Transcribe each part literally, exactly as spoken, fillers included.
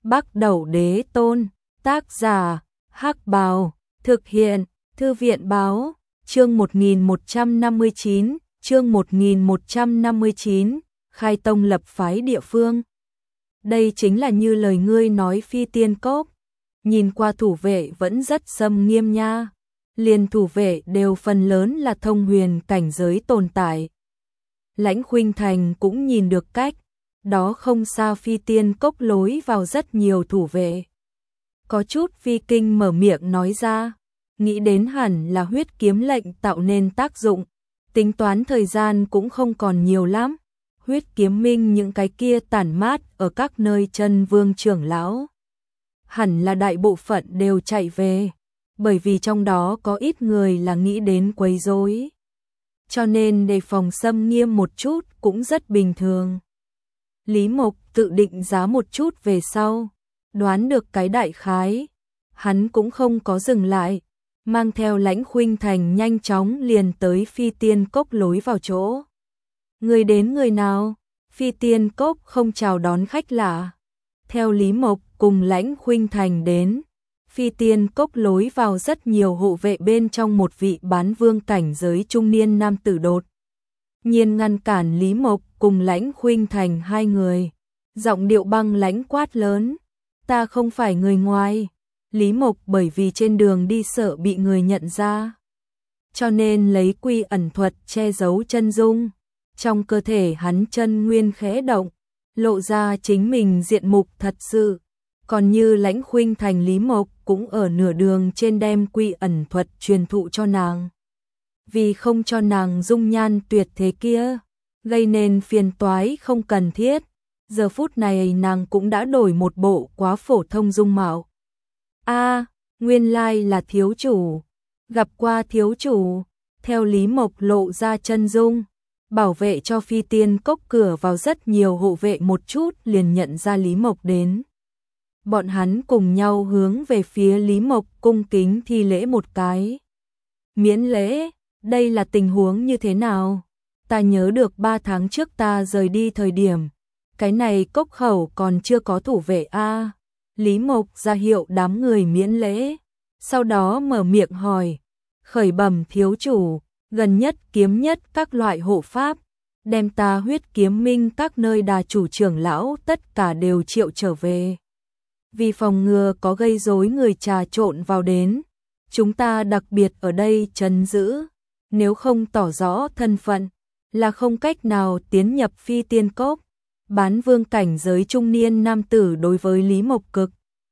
Bắc Đẩu Đế Tôn, tác giả, Hắc Bào, thực hiện, Thư viện Báo, chương một nghìn một trăm năm mươi chín, chương một nghìn một trăm năm mươi chín, khai tông lập phái địa phương. Đây chính là như lời ngươi nói Phi Tiên Cốc, nhìn qua thủ vệ vẫn rất xâm nghiêm nha, liền thủ vệ đều phần lớn là thông huyền cảnh giới tồn tại. Lãnh Khuynh Thành cũng nhìn được cách, đó không xa Phi Tiên Cốc lối vào rất nhiều thủ vệ. Có chút phi kinh mở miệng nói ra, nghĩ đến hẳn là huyết kiếm lệnh tạo nên tác dụng, tính toán thời gian cũng không còn nhiều lắm. Huyết kiếm minh những cái kia tản mát ở các nơi chân vương trưởng lão, hẳn là đại bộ phận đều chạy về, bởi vì trong đó có ít người là nghĩ đến quấy rối, cho nên đề phòng xâm nghiêm một chút cũng rất bình thường. Lý Mộc tự định giá một chút về sau, đoán được cái đại khái, hắn cũng không có dừng lại, mang theo Lãnh Khuynh Thành nhanh chóng liền tới Phi Tiên Cốc lối vào chỗ. Người đến người nào? Phi Tiên Cốc không chào đón khách lạ. Theo Lý Mộc cùng Lãnh Khuynh Thành đến, Phi Tiên Cốc lối vào rất nhiều hộ vệ, bên trong một vị bán vương cảnh giới trung niên nam tử đột nhiên ngăn cản Lý Mộc cùng Lãnh Khuynh Thành hai người, giọng điệu băng lãnh quát lớn, ta không phải người ngoài. Lý Mộc bởi vì trên đường đi sợ bị người nhận ra, cho nên lấy quy ẩn thuật che giấu chân dung. Trong cơ thể hắn chân nguyên khẽ động, lộ ra chính mình diện mục thật sự. Còn như Lãnh Khuynh Thành, Lý Mộc cũng ở nửa đường trên đem quy ẩn thuật truyền thụ cho nàng. Vì không cho nàng dung nhan tuyệt thế kia gây nên phiền toái không cần thiết, giờ phút này nàng cũng đã đổi một bộ quá phổ thông dung mạo. A, nguyên lai là thiếu chủ, gặp qua thiếu chủ. Theo Lý Mộc lộ ra chân dung, bảo vệ cho Phi Tiên Cốc cửa vào rất nhiều hộ vệ một chút liền nhận ra Lý Mộc đến. Bọn hắn cùng nhau hướng về phía Lý Mộc cung kính thi lễ một cái. Miễn lễ, đây là tình huống như thế nào? Ta nhớ được ba tháng trước ta rời đi thời điểm, cái này cốc khẩu còn chưa có thủ vệ a. Lý Mộc ra hiệu đám người miễn lễ, sau đó mở miệng hỏi, khởi bẩm thiếu chủ, gần nhất kiếm nhất các loại hộ pháp, đem ta huyết kiếm minh các nơi đà chủ trưởng lão tất cả đều triệu trở về. Vì phòng ngừa có gây rối người trà trộn vào đến, chúng ta đặc biệt ở đây trấn giữ, nếu không tỏ rõ thân phận, là không cách nào tiến nhập Phi Tiên Cốc. Bán vương cảnh giới trung niên nam tử đối với Lý Mộc cực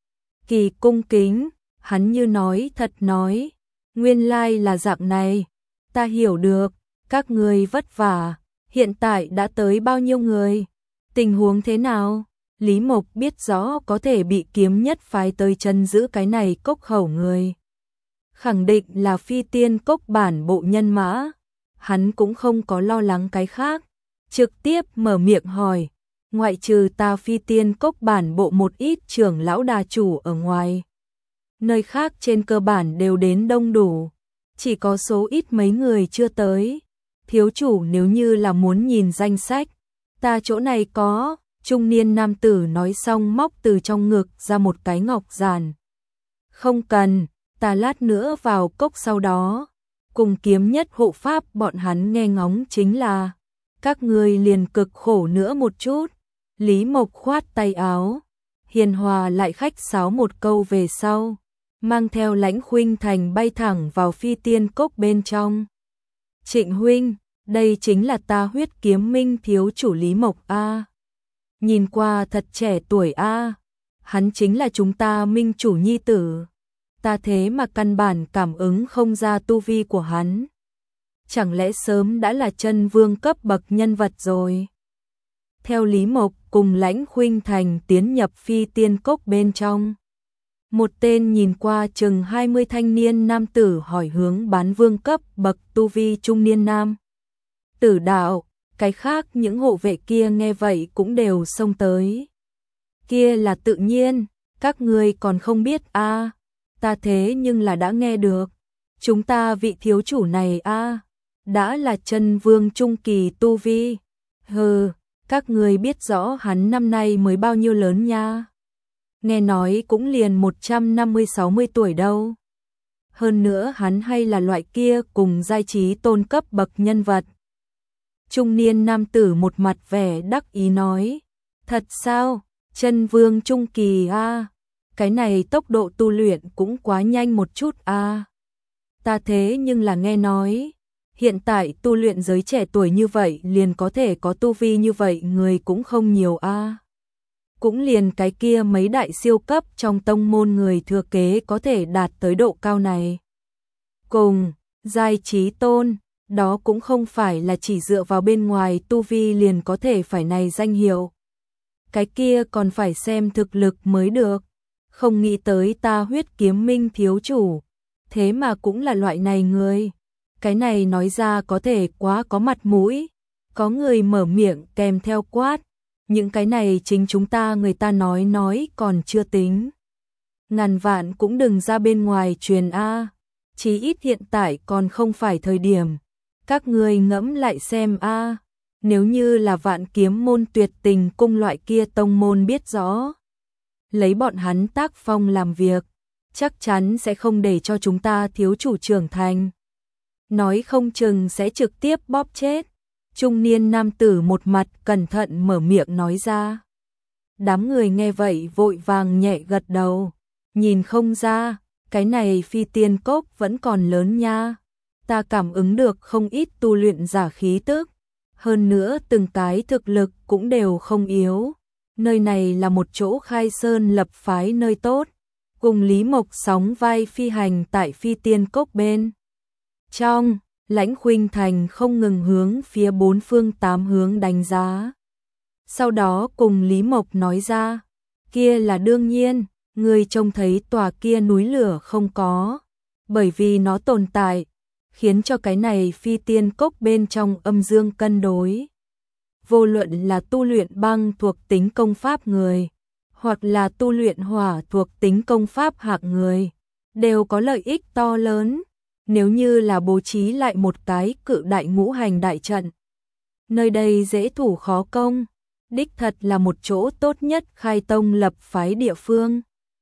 kỳ cung kính, hắn như nói thật nói, nguyên lai là dạng này, ta hiểu được, các người vất vả, hiện tại đã tới bao nhiêu người, tình huống thế nào? Lý Mộc biết rõ có thể bị kiếm nhất phái tới chân giữ cái này cốc khẩu người, khẳng định là Phi Tiên Cốc bản bộ nhân mã, hắn cũng không có lo lắng cái khác, trực tiếp mở miệng hỏi, ngoại trừ ta Phi Tiên Cốc bản bộ một ít trưởng lão đà chủ ở ngoài, nơi khác trên cơ bản đều đến đông đủ, chỉ có số ít mấy người chưa tới. Thiếu chủ nếu như là muốn nhìn danh sách, ta chỗ này có. Trung niên nam tử nói xong móc từ trong ngực ra một cái ngọc giản. Không cần, ta lát nữa vào cốc sau đó, cùng kiếm nhất hộ pháp bọn hắn nghe ngóng chính là, các ngươi liền cực khổ nữa một chút. Lý Mộc khoát tay áo, hiền hòa lại khách sáo một câu về sau, mang theo Lãnh Khuynh Thành bay thẳng vào Phi Tiên Cốc bên trong. Trịnh huynh, đây chính là ta huyết kiếm minh thiếu chủ Lý Mộc a. Nhìn qua thật trẻ tuổi a, hắn chính là chúng ta minh chủ nhi tử. Ta thế mà căn bản cảm ứng không ra tu vi của hắn. Chẳng lẽ sớm đã là chân vương cấp bậc nhân vật rồi? Theo Lý Mộc cùng Lãnh Khuynh Thành tiến nhập Phi Tiên Cốc bên trong, một tên nhìn qua chừng hai mươi thanh niên nam tử hỏi hướng bán vương cấp bậc tu vi trung niên nam tử đạo. Cái khác những hộ vệ kia nghe vậy cũng đều xông tới. Kia là tự nhiên, các ngươi còn không biết a, à, ta thế nhưng là đã nghe được. Chúng ta vị thiếu chủ này a, à, đã là chân vương trung kỳ tu vi. Hừ, các ngươi biết rõ hắn năm nay mới bao nhiêu lớn nha. nghe nói cũng liền một trăm năm mươi sáu mươi tuổi đâu. Hơn nữa hắn hay là loại kia cùng giai trí tôn cấp bậc nhân vật. Trung niên nam tử một mặt vẻ đắc ý nói, thật sao, chân vương trung kỳ a, à? Cái này tốc độ tu luyện cũng quá nhanh một chút a. À? Ta thế nhưng là nghe nói, hiện tại tu luyện giới trẻ tuổi như vậy liền có thể có tu vi như vậy người cũng không nhiều a. À? Cũng liền cái kia mấy đại siêu cấp trong tông môn người thừa kế có thể đạt tới độ cao này. Cùng, giai trí tôn, đó cũng không phải là chỉ dựa vào bên ngoài tu vi liền có thể phải này danh hiệu. Cái kia còn phải xem thực lực mới được. Không nghĩ tới ta Huyết Kiếm Minh thiếu chủ, thế mà cũng là loại này người. Cái này nói ra có thể quá có mặt mũi. Có người mở miệng kèm theo quát. Những cái này chính chúng ta người ta nói nói còn chưa tính. Ngàn vạn cũng đừng ra bên ngoài truyền a. Chí ít hiện tại còn không phải thời điểm. Các người ngẫm lại xem a. Nếu như là Vạn Kiếm môn Tuyệt Tình cung loại kia tông môn biết rõ, lấy bọn hắn tác phong làm việc, chắc chắn sẽ không để cho chúng ta thiếu chủ trưởng thành. Nói không chừng sẽ trực tiếp bóp chết. Trung niên nam tử một mặt cẩn thận mở miệng nói ra. Đám người nghe vậy vội vàng nhẹ gật đầu. Nhìn không ra, cái này phi tiên cốc vẫn còn lớn nha. Ta cảm ứng được không ít tu luyện giả khí tức. Hơn nữa từng cái thực lực cũng đều không yếu. Nơi này là một chỗ khai sơn lập phái nơi tốt. Cùng Lý Mộc sóng vai phi hành tại phi tiên cốc bên trong. Lãnh Khuynh Thành không ngừng hướng phía bốn phương tám hướng đánh giá. Sau đó cùng Lý Mộc nói ra, kia là đương nhiên, người trông thấy tòa kia núi lửa không có, bởi vì nó tồn tại, khiến cho cái này phi tiên cốc bên trong âm dương cân đối. Vô luận là tu luyện băng thuộc tính công pháp người, hoặc là tu luyện hỏa thuộc tính công pháp hạng người, đều có lợi ích to lớn. Nếu như là bố trí lại một cái cự đại ngũ hành đại trận, nơi đây dễ thủ khó công, đích thật là một chỗ tốt nhất khai tông lập phái địa phương.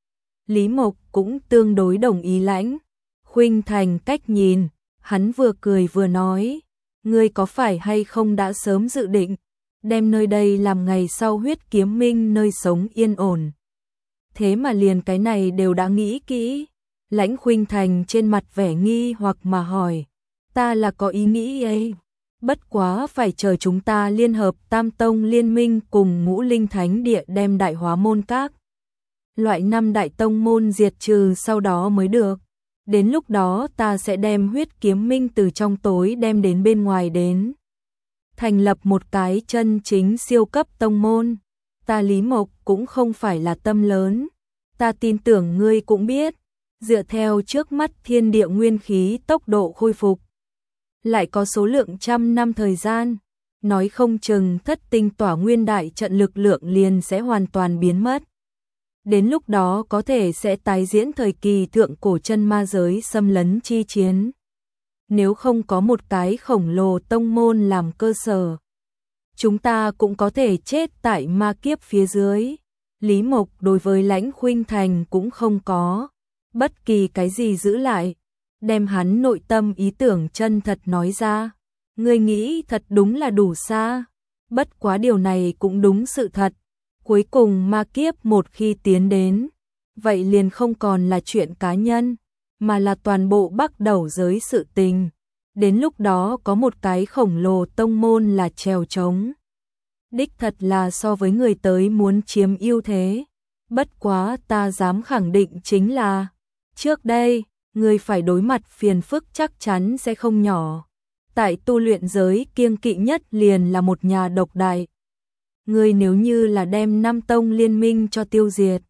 Lý Mộc cũng tương đối đồng ý Lãnh Khuynh Thành cách nhìn, hắn vừa cười vừa nói, ngươi có phải hay không đã sớm dự định, đem nơi đây làm ngày sau Huyết Kiếm Minh nơi sống yên ổn. Thế mà liền cái này đều đã nghĩ kỹ. Lãnh Khuynh Thành trên mặt vẻ nghi hoặc mà hỏi, ta là có ý nghĩ ấy, bất quá phải chờ chúng ta liên hợp Tam Tông liên minh cùng Ngũ Linh Thánh Địa đem Đại Hóa môn các loại năm đại tông môn diệt trừ sau đó mới được. Đến lúc đó ta sẽ đem Huyết Kiếm Minh từ trong tối đem đến bên ngoài đến. Thành lập một cái chân chính siêu cấp tông môn. Ta Lý Mộc cũng không phải là tâm lớn. Ta tin tưởng ngươi cũng biết. Dựa theo trước mắt thiên địa nguyên khí tốc độ khôi phục. Lại có số lượng trăm năm thời gian. Nói không chừng thất tinh tỏa nguyên đại trận lực lượng liền sẽ hoàn toàn biến mất. Đến lúc đó có thể sẽ tái diễn thời kỳ thượng cổ chân ma giới xâm lấn chi chiến. Nếu không có một cái khổng lồ tông môn làm cơ sở, chúng ta cũng có thể chết tại ma kiếp phía dưới. Lý Mộc đối với Lãnh Khuynh Thành cũng không có bất kỳ cái gì giữ lại, đem hắn nội tâm ý tưởng chân thật nói ra. Ngươi nghĩ thật đúng là đủ xa, bất quá điều này cũng đúng sự thật. Cuối cùng ma kiếp một khi tiến đến, vậy liền không còn là chuyện cá nhân, mà là toàn bộ Bắc Đẩu giới sự tình. Đến lúc đó có một cái khổng lồ tông môn là trèo trống. Đích thật là so với người tới muốn chiếm ưu thế. Bất quá ta dám khẳng định chính là, trước đây, người phải đối mặt phiền phức chắc chắn sẽ không nhỏ. Tại tu luyện giới kiêng kỵ nhất liền là một nhà độc đại. Người nếu như là đem năm tông liên minh cho tiêu diệt,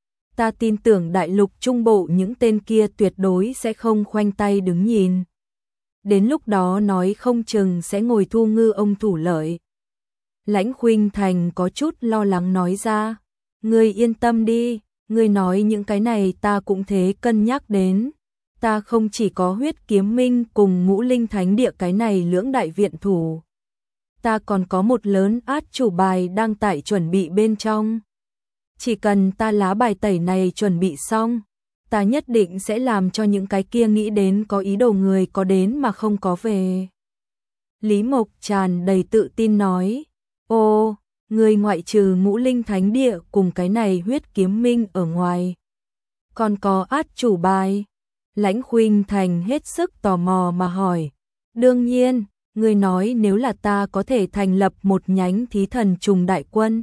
ta tin tưởng đại lục trung bộ những tên kia tuyệt đối sẽ không khoanh tay đứng nhìn. Đến lúc đó nói không chừng sẽ ngồi thu ngư ông thủ lợi. Lãnh Khuynh Thành có chút lo lắng nói ra, ngươi yên tâm đi, ngươi nói những cái này ta cũng thế cân nhắc đến. Ta không chỉ có Huyết Kiếm Minh cùng Ngũ Linh Thánh Địa cái này lưỡng đại viện thủ. Ta còn có một lớn át chủ bài đang tại chuẩn bị bên trong. Chỉ cần ta lá bài tẩy này chuẩn bị xong, ta nhất định sẽ làm cho những cái kia nghĩ đến có ý đồ người có đến mà không có về. Lý Mộc tràn đầy tự tin nói, ô, người ngoại trừ Ngũ Linh Thánh Địa cùng cái này Huyết Kiếm Minh ở ngoài, còn có át chủ bài. Lãnh Khuynh Thành hết sức tò mò mà hỏi, đương nhiên, người nói nếu là ta có thể thành lập một nhánh Thí Thần Trùng đại quân,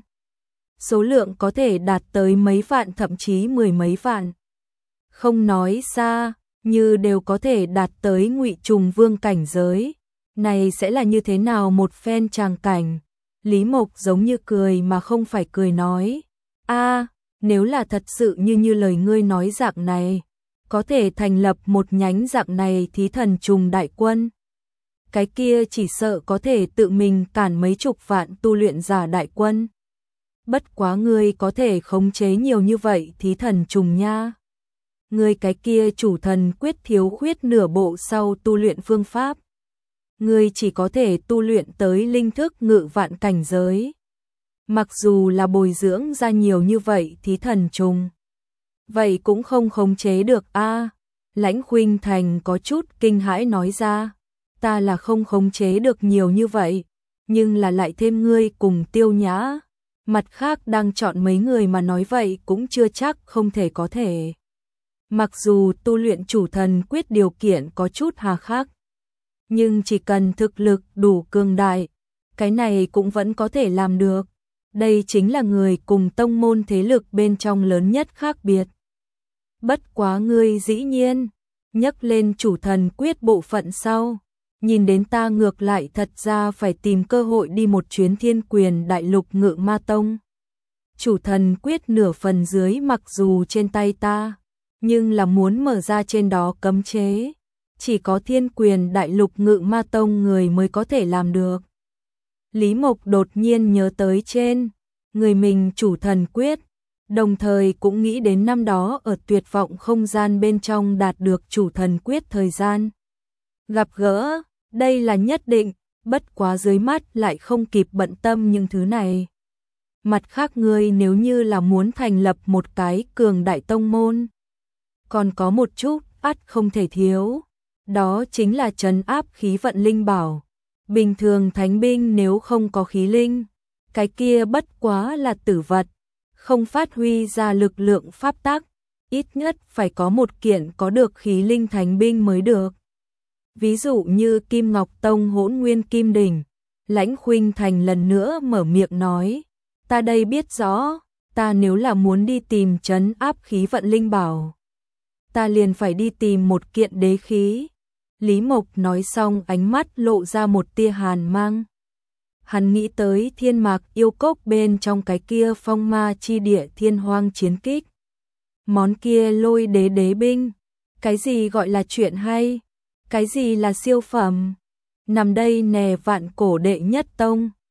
số lượng có thể đạt tới mấy vạn thậm chí mười mấy vạn. Không nói xa, như đều có thể đạt tới Ngụy Trùng Vương cảnh giới. Này sẽ là như thế nào một phen tràng cảnh? Lý Mộc giống như cười mà không phải cười nói, a, nếu là thật sự như như lời ngươi nói dạng này, có thể thành lập một nhánh dạng này Thí Thần Trùng đại quân. Cái kia chỉ sợ có thể tự mình cản mấy chục vạn tu luyện giả đại quân. Bất quá ngươi có thể khống chế nhiều như vậy Thí Thần Trùng nha. Ngươi cái kia chủ thần quyết thiếu khuyết nửa bộ sau tu luyện phương pháp. Ngươi chỉ có thể tu luyện tới linh thức ngự vạn cảnh giới. Mặc dù là bồi dưỡng ra nhiều như vậy Thí Thần Trùng, vậy cũng không khống chế được a. Lãnh Khuynh Thành có chút kinh hãi nói ra, ta là không khống chế được nhiều như vậy, nhưng là lại thêm ngươi cùng Tiêu Nhã, mặt khác đang chọn mấy người mà nói vậy cũng chưa chắc không thể có thể. Mặc dù tu luyện chủ thần quyết điều kiện có chút hà khắc, nhưng chỉ cần thực lực đủ cường đại, cái này cũng vẫn có thể làm được. Đây chính là người cùng tông môn thế lực bên trong lớn nhất khác biệt. Bất quá ngươi dĩ nhiên nhắc lên chủ thần quyết bộ phận sau, nhìn đến ta ngược lại thật ra phải tìm cơ hội đi một chuyến Thiên Quyền Đại Lục Ngự Ma Tông. Chủ thần quyết nửa phần dưới mặc dù trên tay ta, nhưng là muốn mở ra trên đó cấm chế, chỉ có Thiên Quyền Đại Lục Ngự Ma Tông người mới có thể làm được. Lý Mộc đột nhiên nhớ tới trên người mình chủ thần quyết, đồng thời cũng nghĩ đến năm đó ở tuyệt vọng không gian bên trong đạt được chủ thần quyết thời gian gặp gỡ, đây là nhất định, bất quá dưới mắt lại không kịp bận tâm những thứ này. Mặt khác ngươi nếu như là muốn thành lập một cái cường đại tông môn, còn có một chút ắt không thể thiếu, đó chính là trấn áp khí vận linh bảo. Bình thường thánh binh nếu không có khí linh, cái kia bất quá là tử vật, không phát huy ra lực lượng pháp tắc, ít nhất phải có một kiện có được khí linh thánh binh mới được. Ví dụ như Kim Ngọc Tông Hỗn Nguyên Kim Đỉnh. Lãnh Khuynh Thành lần nữa mở miệng nói, ta đây biết rõ, ta nếu là muốn đi tìm trấn áp khí vận linh bảo, ta liền phải đi tìm một kiện đế khí. Lý Mộc nói xong ánh mắt lộ ra một tia hàn mang. Hắn nghĩ tới Thiên Mạc Yêu Cốc bên trong cái kia phong ma chi địa thiên hoang chiến kích. Món kia lôi đế đế binh. Cái gì gọi là chuyện hay? Cái gì là siêu phẩm? Nằm đây nè vạn cổ đệ nhất tông.